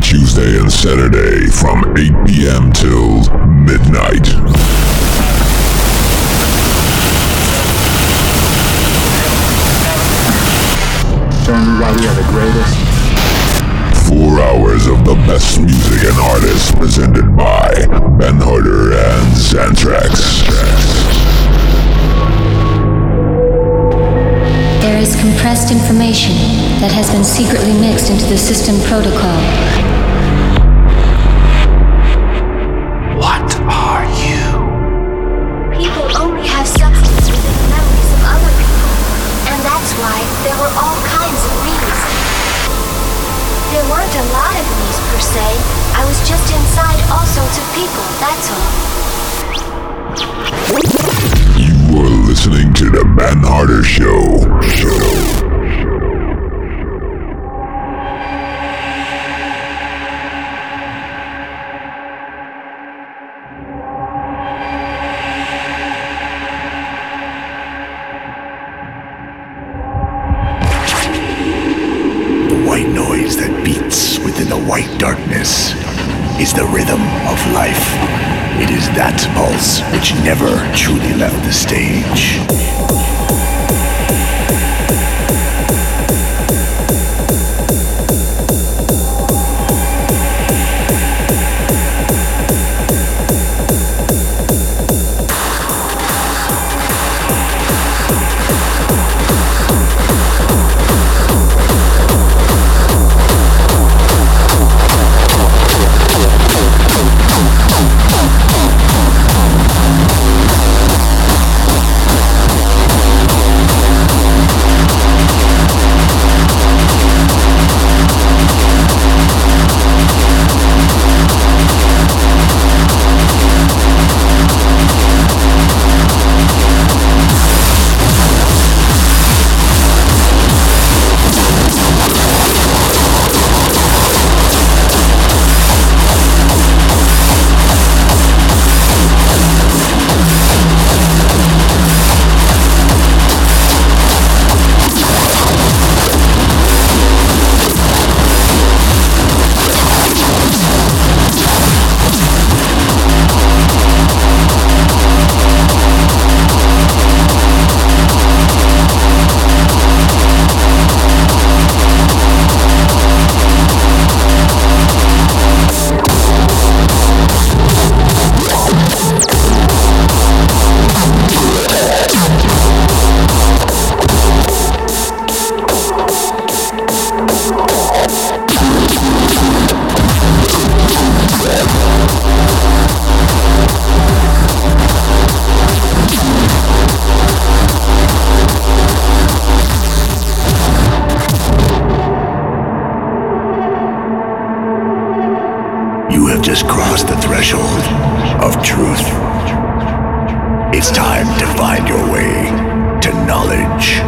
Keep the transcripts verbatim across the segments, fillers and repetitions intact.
Tuesday and Saturday from eight p.m. till midnight. So everybody are the greatest. Four hours of the best music and artists presented by Ben Harder and Xantrax. There is compressed information that has been secretly mixed into the system protocol. What are you? People only have substance within the memories of other people, and that's why there were all kinds of me's. There weren't a lot of me's per se. I was just inside all sorts of people, that's all. You are listening to the Ben Harder Show. Show. White noise that beats within the white darkness is the rhythm of life. It is that pulse which never truly left the stage. Just crossed the threshold of truth. It's time to find your way to knowledge.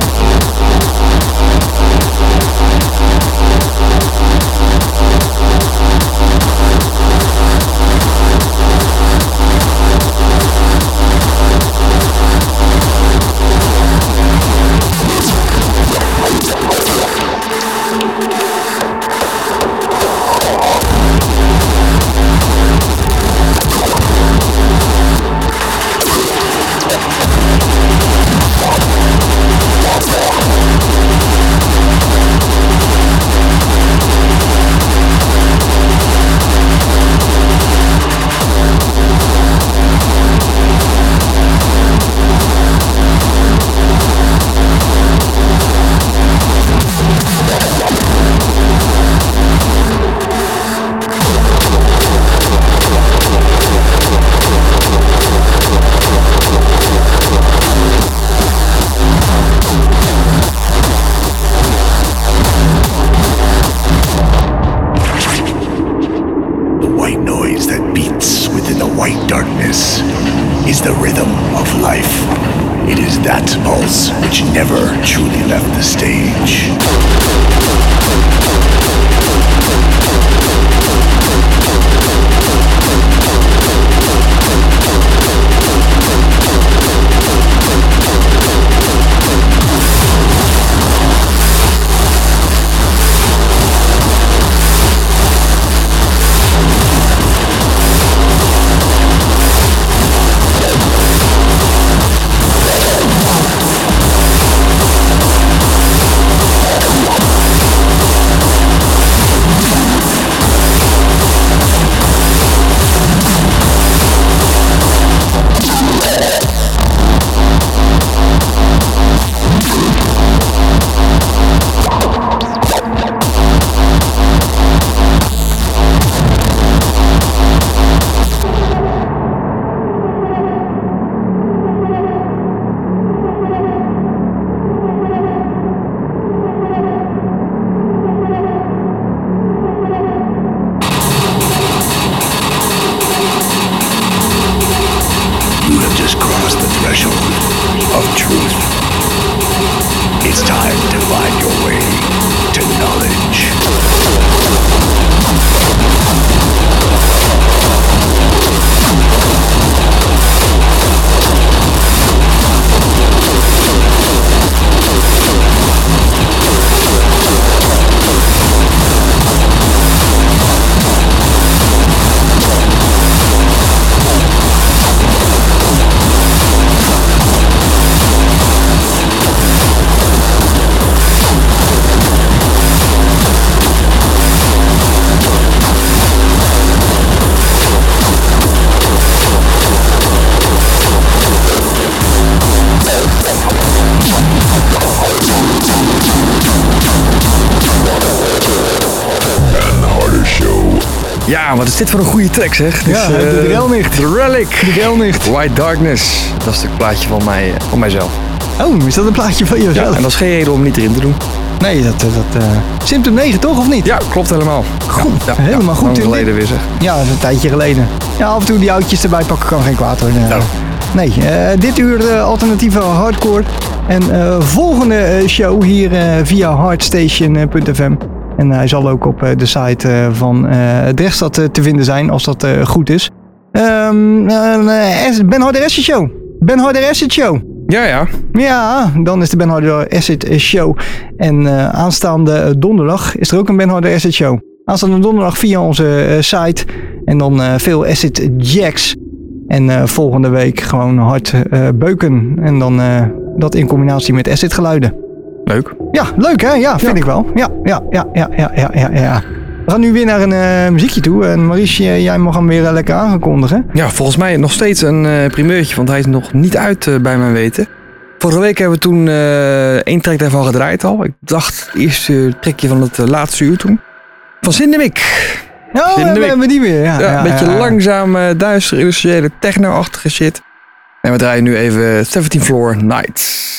Ja, wat is dit voor een goede track, zeg. Ja, Dus, de eh, Drelnicht. The Relic. De Drelnicht. White Darkness. Dat is het plaatje van, mij, van mijzelf. Oh, is dat een plaatje van Ja, jezelf? en dat is geen reden om hem niet erin te doen. Nee, dat... dat uh... Symptom negen toch, of niet? Ja, klopt helemaal. Goed, ja, ja, helemaal ja, goed. Lang geleden weer, zeg. Ja, dat is een tijdje geleden. Ja, af en toe die oudjes erbij pakken kan geen kwaad hoor. Nou. Nee, uh, dit uur uh, alternatieve hardcore. En uh, volgende uh, show hier uh, via hardstation punt f m. En hij zal ook op uh, de site uh, van uh, Drechtstad uh, te vinden zijn, als dat uh, goed is. Um, uh, Ben Harder Acid Show. Ben Harder Acid Show. Ja, ja. Ja, dan is de Ben Harder Acid Show. En uh, aanstaande donderdag is er ook een Ben Harder Acid Show. Aanstaande donderdag via onze uh, site. En dan uh, veel Acid Jacks. En uh, volgende week gewoon hard uh, beuken. En dan uh, dat in combinatie met acid geluiden. Leuk. Ja, leuk hè? Ja, vind ja. ik wel. Ja, ja, ja, ja, ja, ja, ja, ja. We gaan nu weer naar een uh, muziekje toe. En Maurice, jij mag hem weer uh, lekker aankondigen. Ja, volgens mij nog steeds een uh, primeurtje, want hij is nog niet uit uh, bij mijn weten. Vorige week hebben we toen uh, één track daarvan gedraaid al. Ik dacht het eerste trekje van het uh, laatste uur toen. Van Zindemik. Oh, we hebben die weer. Ja, ja, ja, een beetje ja, ja. langzaam, uh, duister, industriële, techno-achtige shit. En we draaien nu even zeventiende Floor Nights.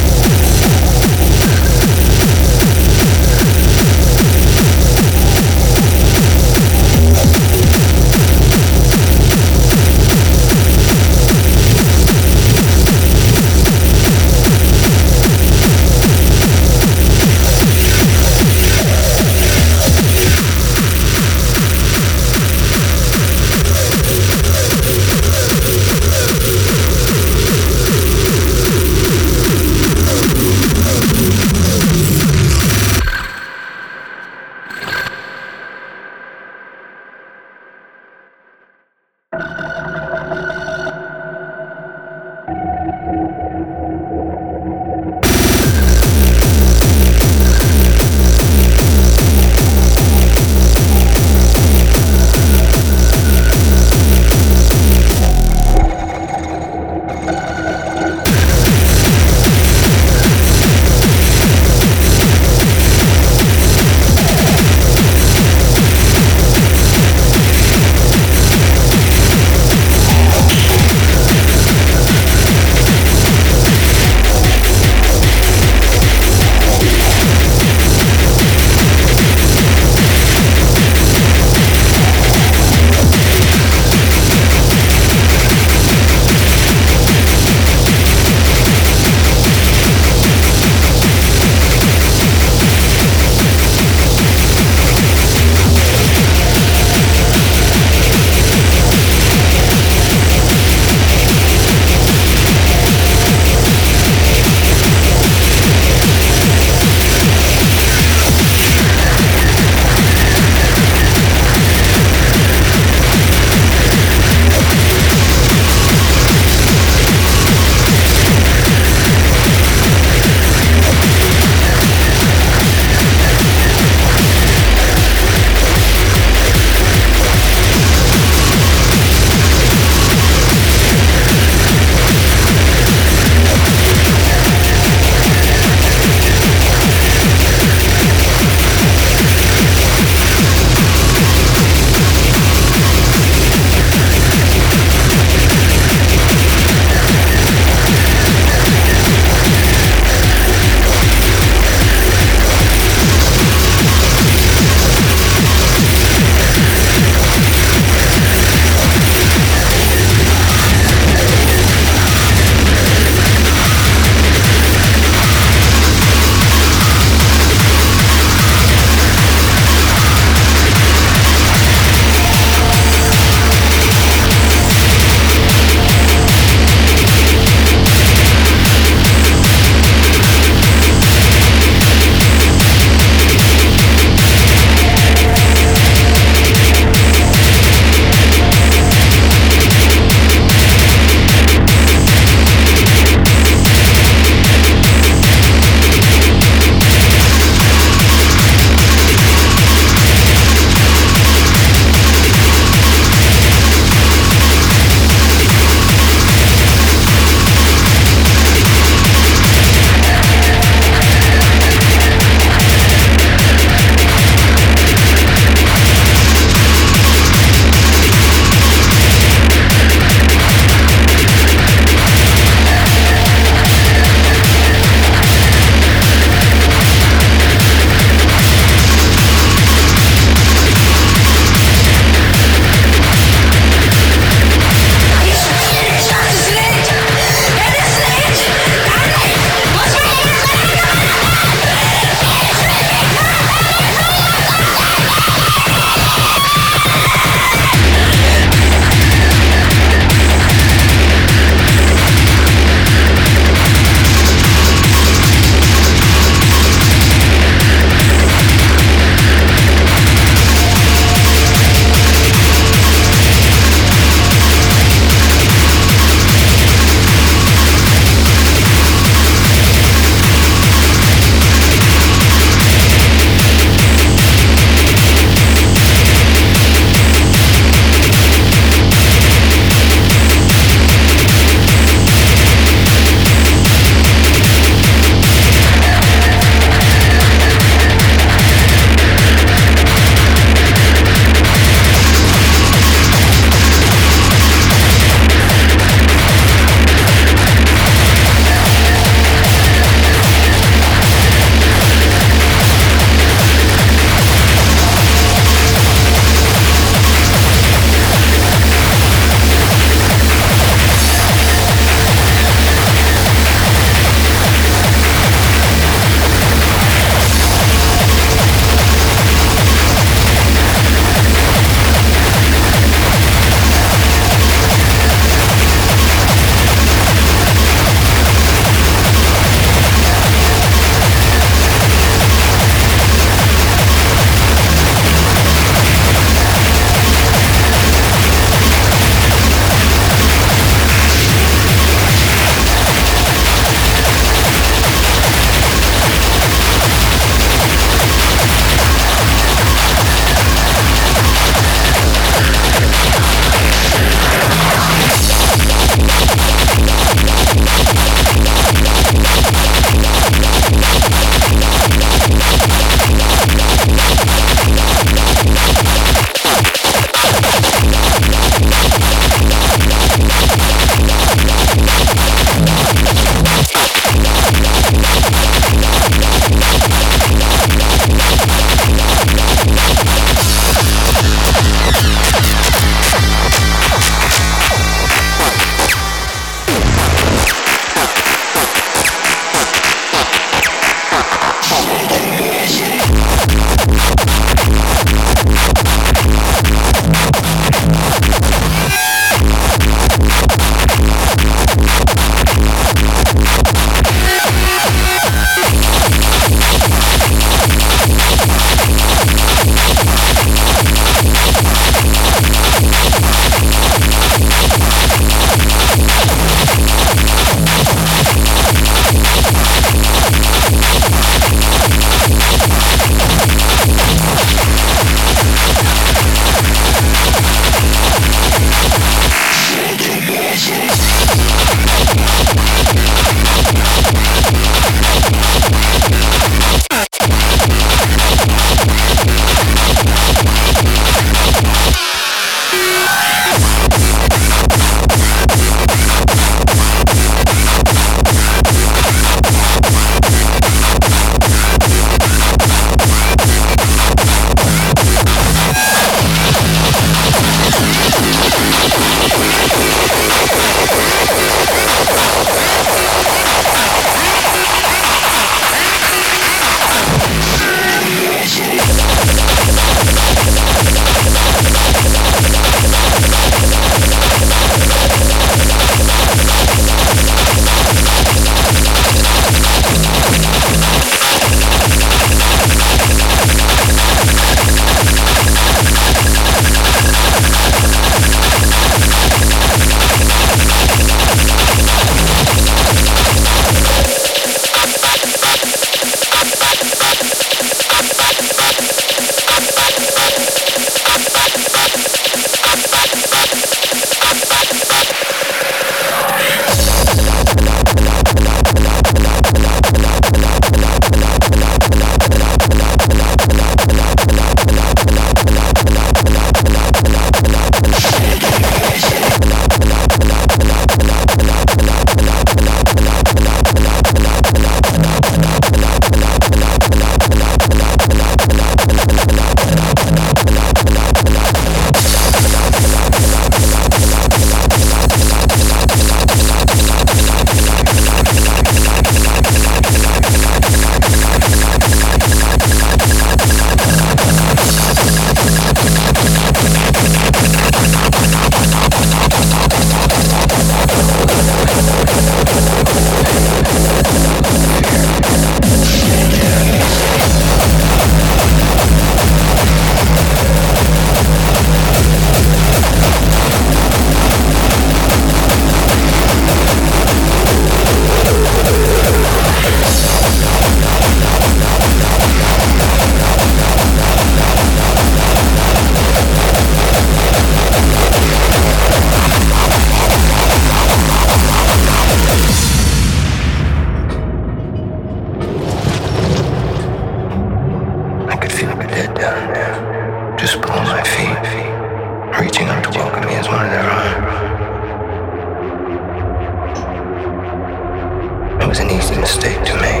It was an easy mistake to make.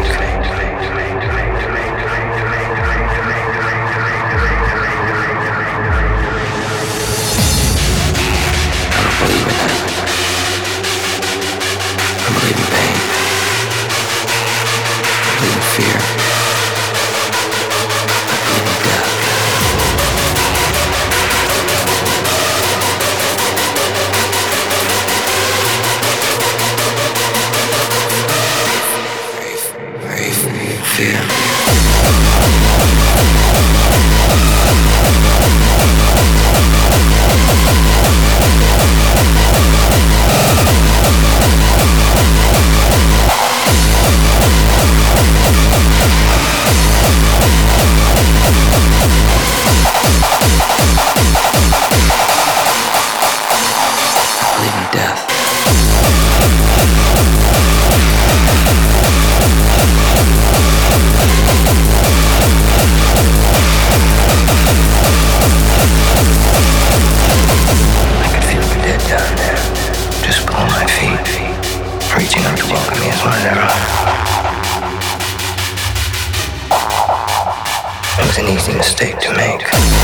I don't believe in that. I believe in pain. I believe in fear. I believe in death. Fear. I believe in death. I could feel the dead down there, just below my feet, reaching up to welcome me as one of their own. It was an easy mistake to make.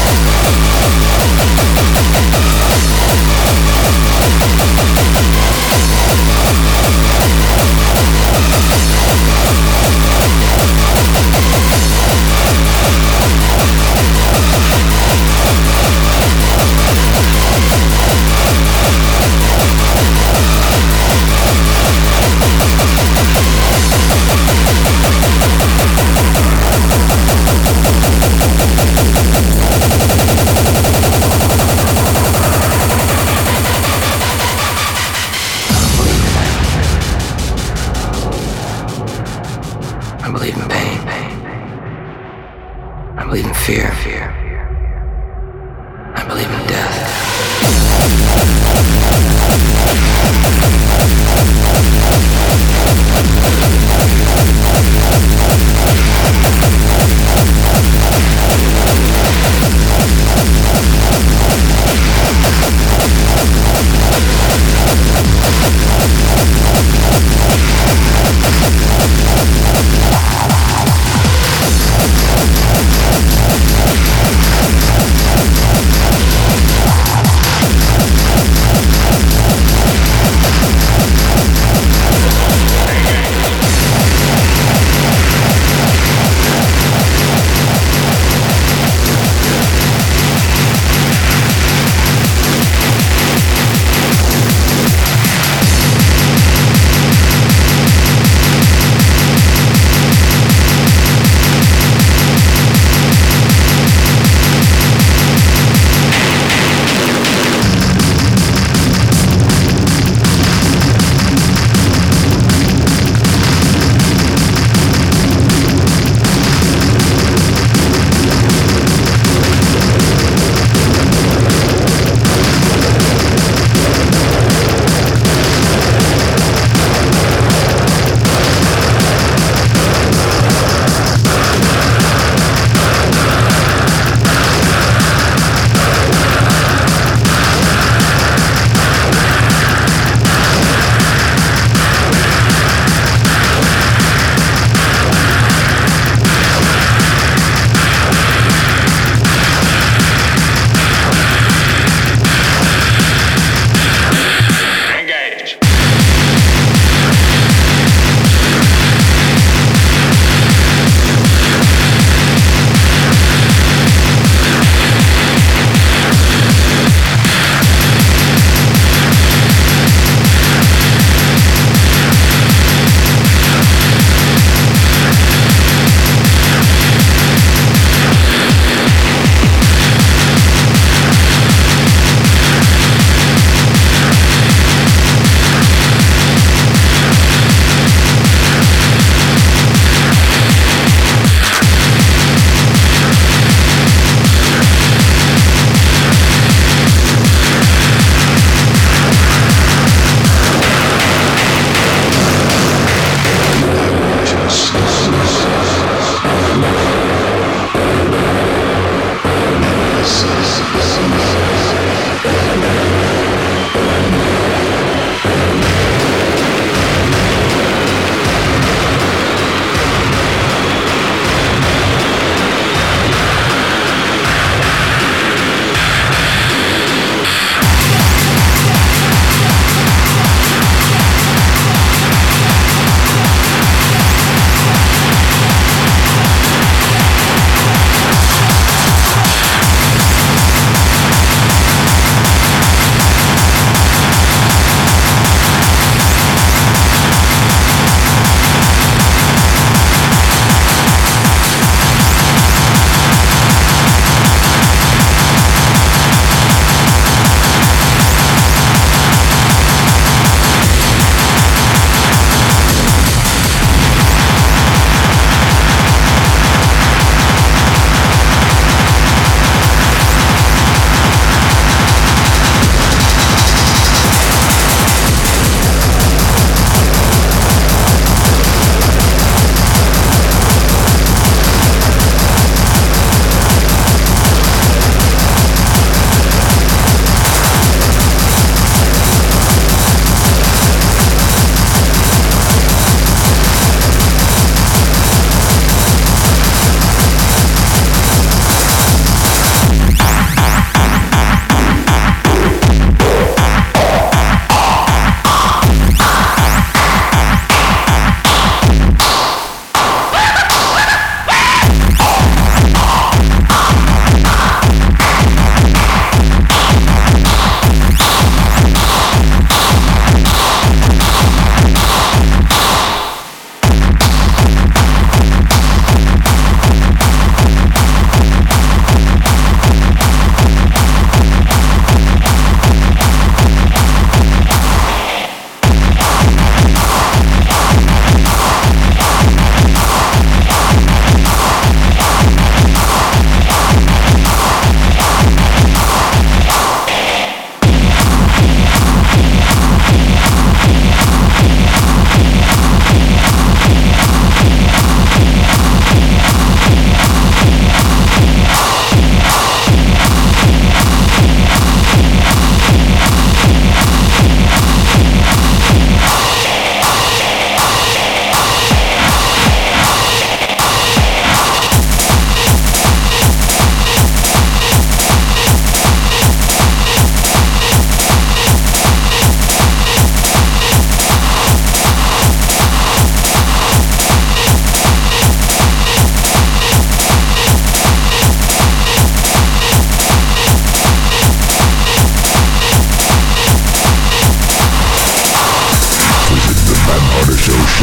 I believe in pain. I believe in fear. I believe in death.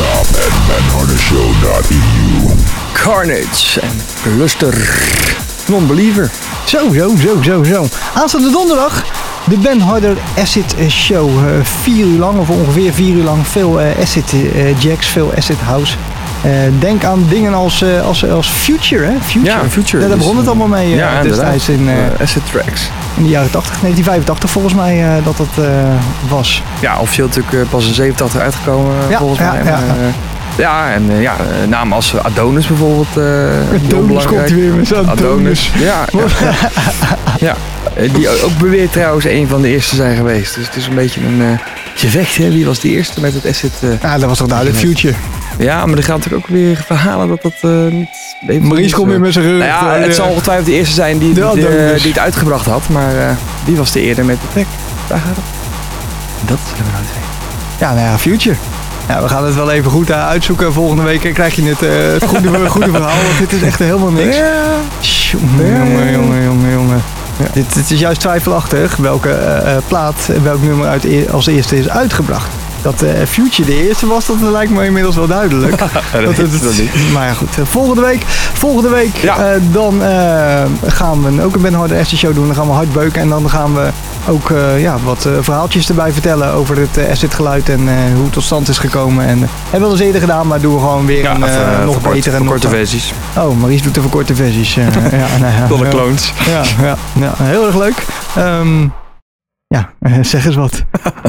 shop at ben harder show dot e u. Carnage en Cluster. Non-believer. Zo, zo, zo, zo, zo. Aanstaande donderdag de Ben Harder Acid Show. Uh, vier uur lang, of ongeveer vier uur lang. Veel uh, acid uh, jacks, veel acid house. Uh, denk aan dingen als, uh, als, als Future, hè? Future. Ja, Future. Ja, daar dus, begon het allemaal mee uh, ja, destijds in, uh, uh, acid tracks. in de jaren tachtig, negentien vijfentachtig volgens mij uh, dat dat uh, was. Ja, officieel natuurlijk uh, pas in zevenentachtig uitgekomen Ja, volgens ja, mij. ja. Maar, uh, ja, en uh, ja, uh, namen als Adonis bijvoorbeeld. Uh, heel Adonis komt hij weer met zijn Adonis. Adonis. Ja, ja. ja. Uh, die ook beweert trouwens een van de eerste zijn geweest. Dus het is een beetje een uh, gevecht, hè. Wie was de eerste met het acid? Uh, ja, dat was toch duidelijk Future. Ja, maar er gaan natuurlijk ook weer verhalen dat dat uh, niet... Maurice komt weer met zijn rug. Nou ja, het zal ongetwijfeld de eerste zijn die, die, die, uh, die het uitgebracht had. Maar uh, die was de eerder met de track. Daar gaat het. Dat zullen we nou weten. Ja, nou ja, Future. Ja, we gaan het wel even goed uh, uitzoeken. Volgende week krijg je het, uh, het goede, goede verhaal. Want dit is echt helemaal niks. Ja. Jongen, jongen, jongen, jongen, jongen. Ja. Dit, dit is juist twijfelachtig welke uh, plaat, welk nummer uit e- als eerste is uitgebracht. Dat uh, Future de eerste was, dat lijkt me inmiddels wel duidelijk. dat dat, is dat niet. Maar ja, goed. Uh, volgende week, volgende week Ja. uh, dan uh, gaan we ook een Ben Harder Acid Show doen. Dan gaan we hard beuken en dan gaan we ook uh, ja, wat uh, verhaaltjes erbij vertellen over het uh, acid geluid en uh, hoe het tot stand is gekomen. En, uh, hebben we wel eens eerder gedaan, maar doen we gewoon weer Ja, een uh, even, nog verkort, betere en nog korte versies. Oh, Maurice doet de verkorte versies. Uh, ja, nou, ja, Dolle ja. clones. Ja, ja, ja, heel erg leuk. Um, ja, zeg eens wat.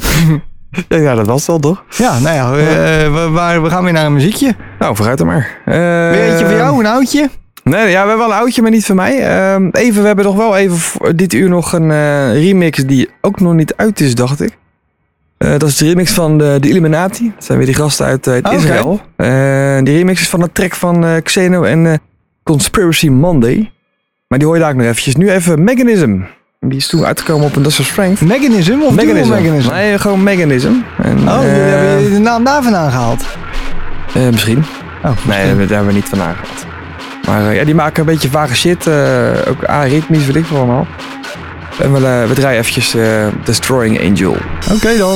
Ja, dat was het al, toch? Ja, nou ja, uh, we, waar, we gaan weer naar een muziekje. Nou, vooruit dan maar. Uh, Weer eentje voor jou, een oudje? Nee, ja, we hebben wel een oudje, maar niet van mij. Uh, even, we hebben nog wel even voor dit uur nog een uh, remix die ook nog niet uit is, dacht ik. Uh, dat is de remix van de, de Illuminati. Dat zijn weer die gasten uit, uit Oh, Israël. Okay. Uh, die remix is van de track van uh, Xeno en uh, Conspiracy Monday. Maar die hoor je daar ook nog eventjes. Nu even Mechanism. Die is toen uitgekomen op Industrial Strength. Mechanism of Mechanism? Mechanism? Nee, gewoon Mechanism. En, oh, jullie uh, hebben de naam daarvan aangehaald? Uh, misschien. Oh, misschien. Nee, daar hebben we niet van aangehaald. Maar uh, ja, die maken een beetje vage shit. Uh, ook aritmisch, weet ik wel allemaal. En we, uh, we draaien eventjes uh, Destroying Angel. Oké okay, dan.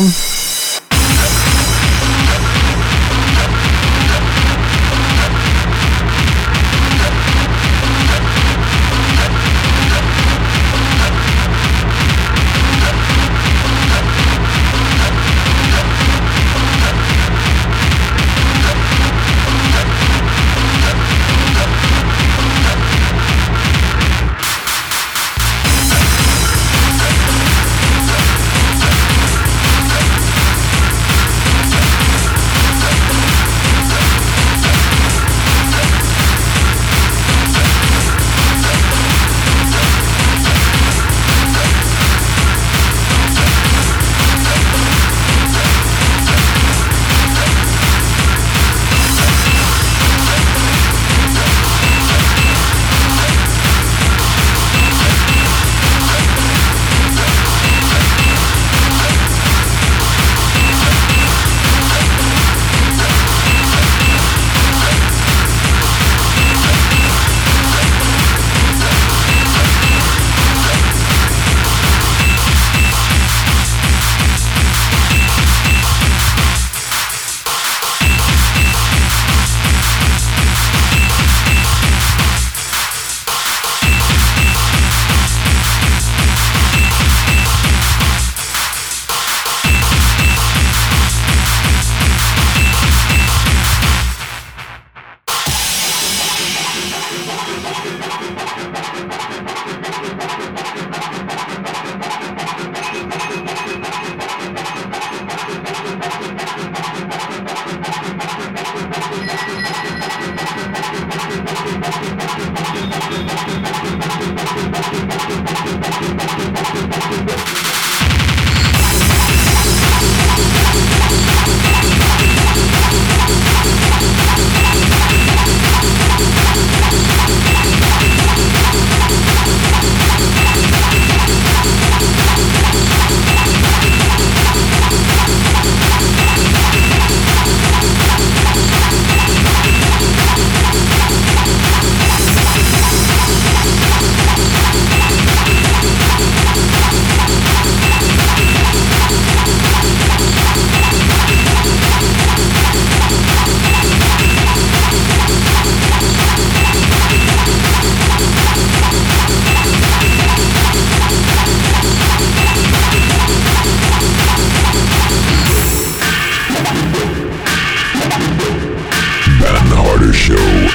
Harder Show.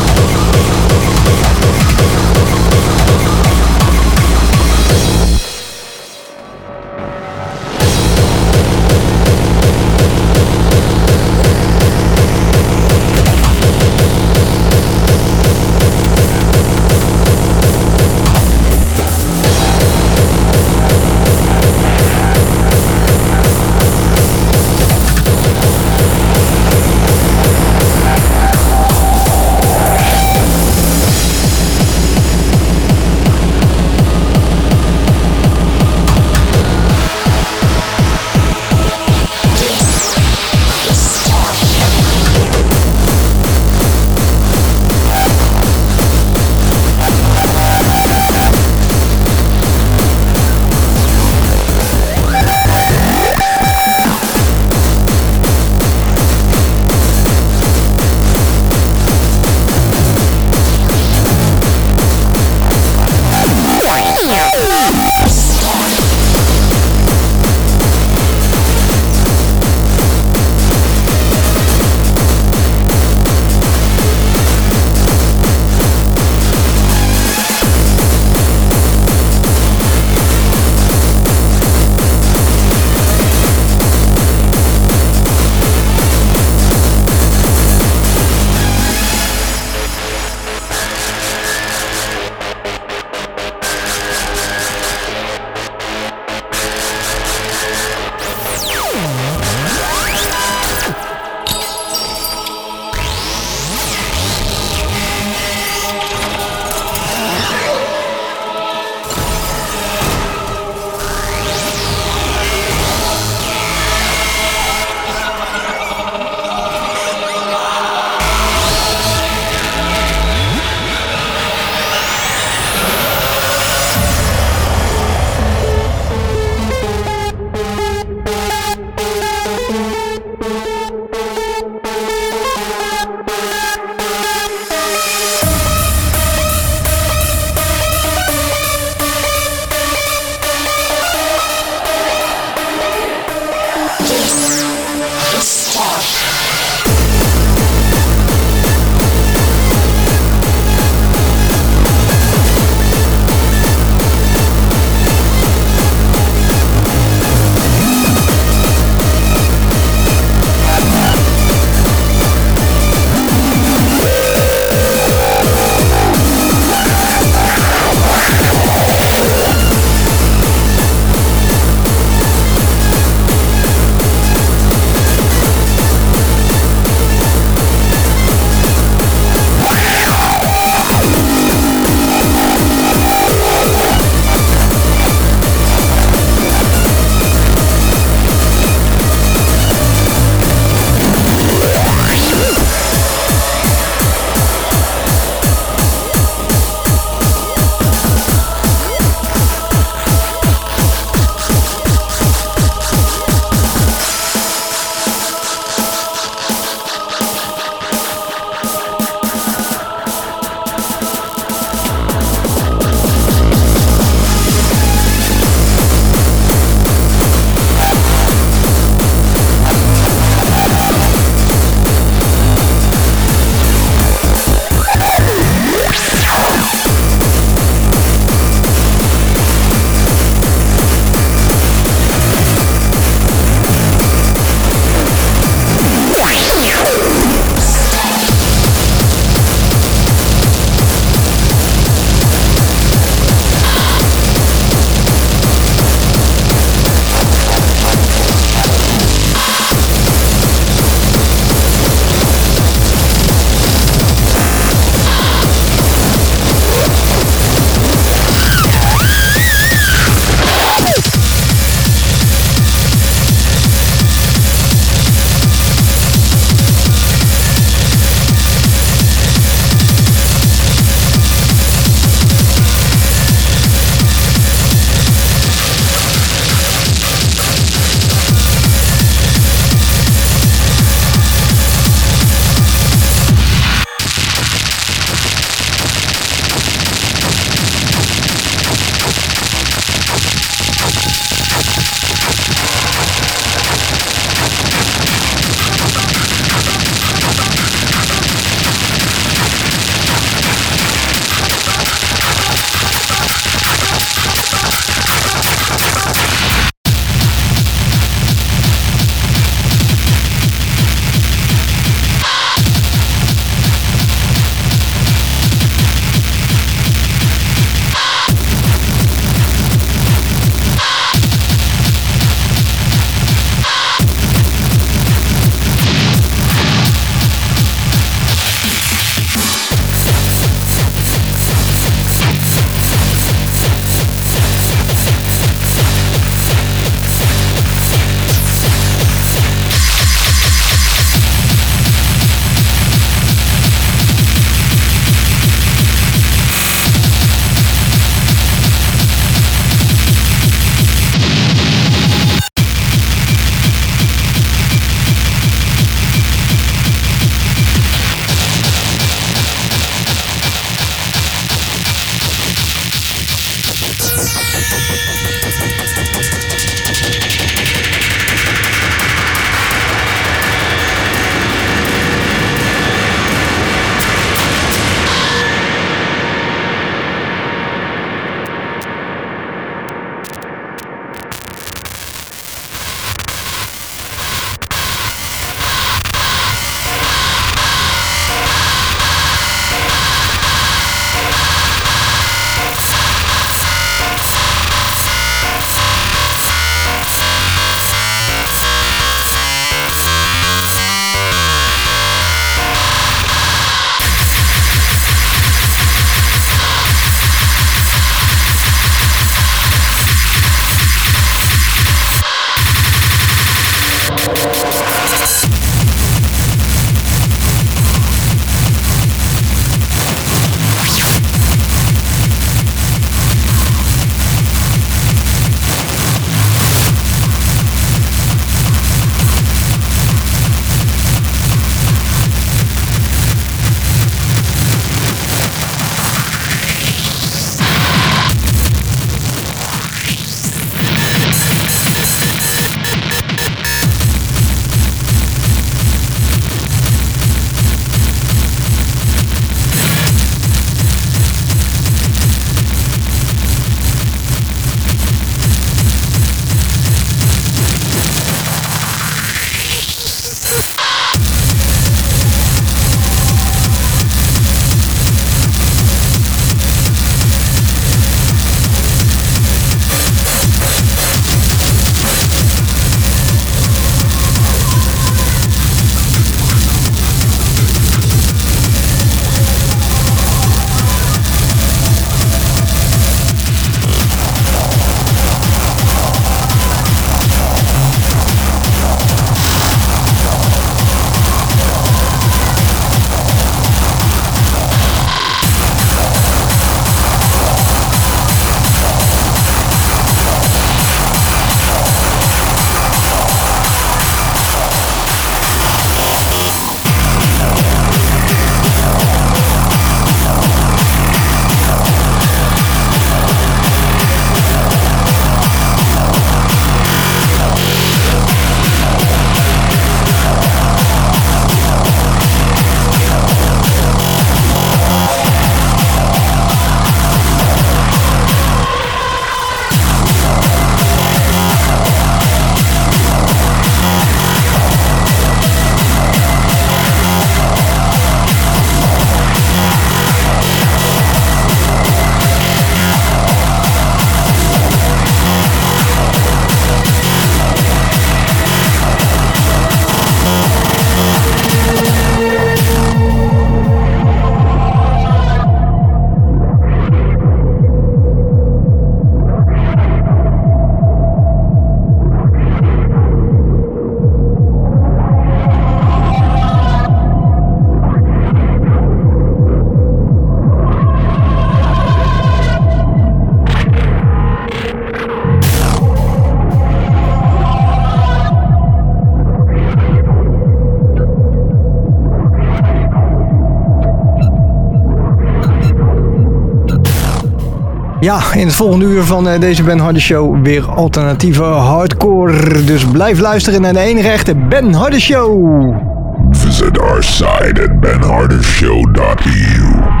Ja, in het volgende uur van uh, deze Ben Harder Show weer alternatieve hardcore. Dus blijf luisteren naar de enige echte Ben Harder Show. Visit our site at ben harder show dot e u.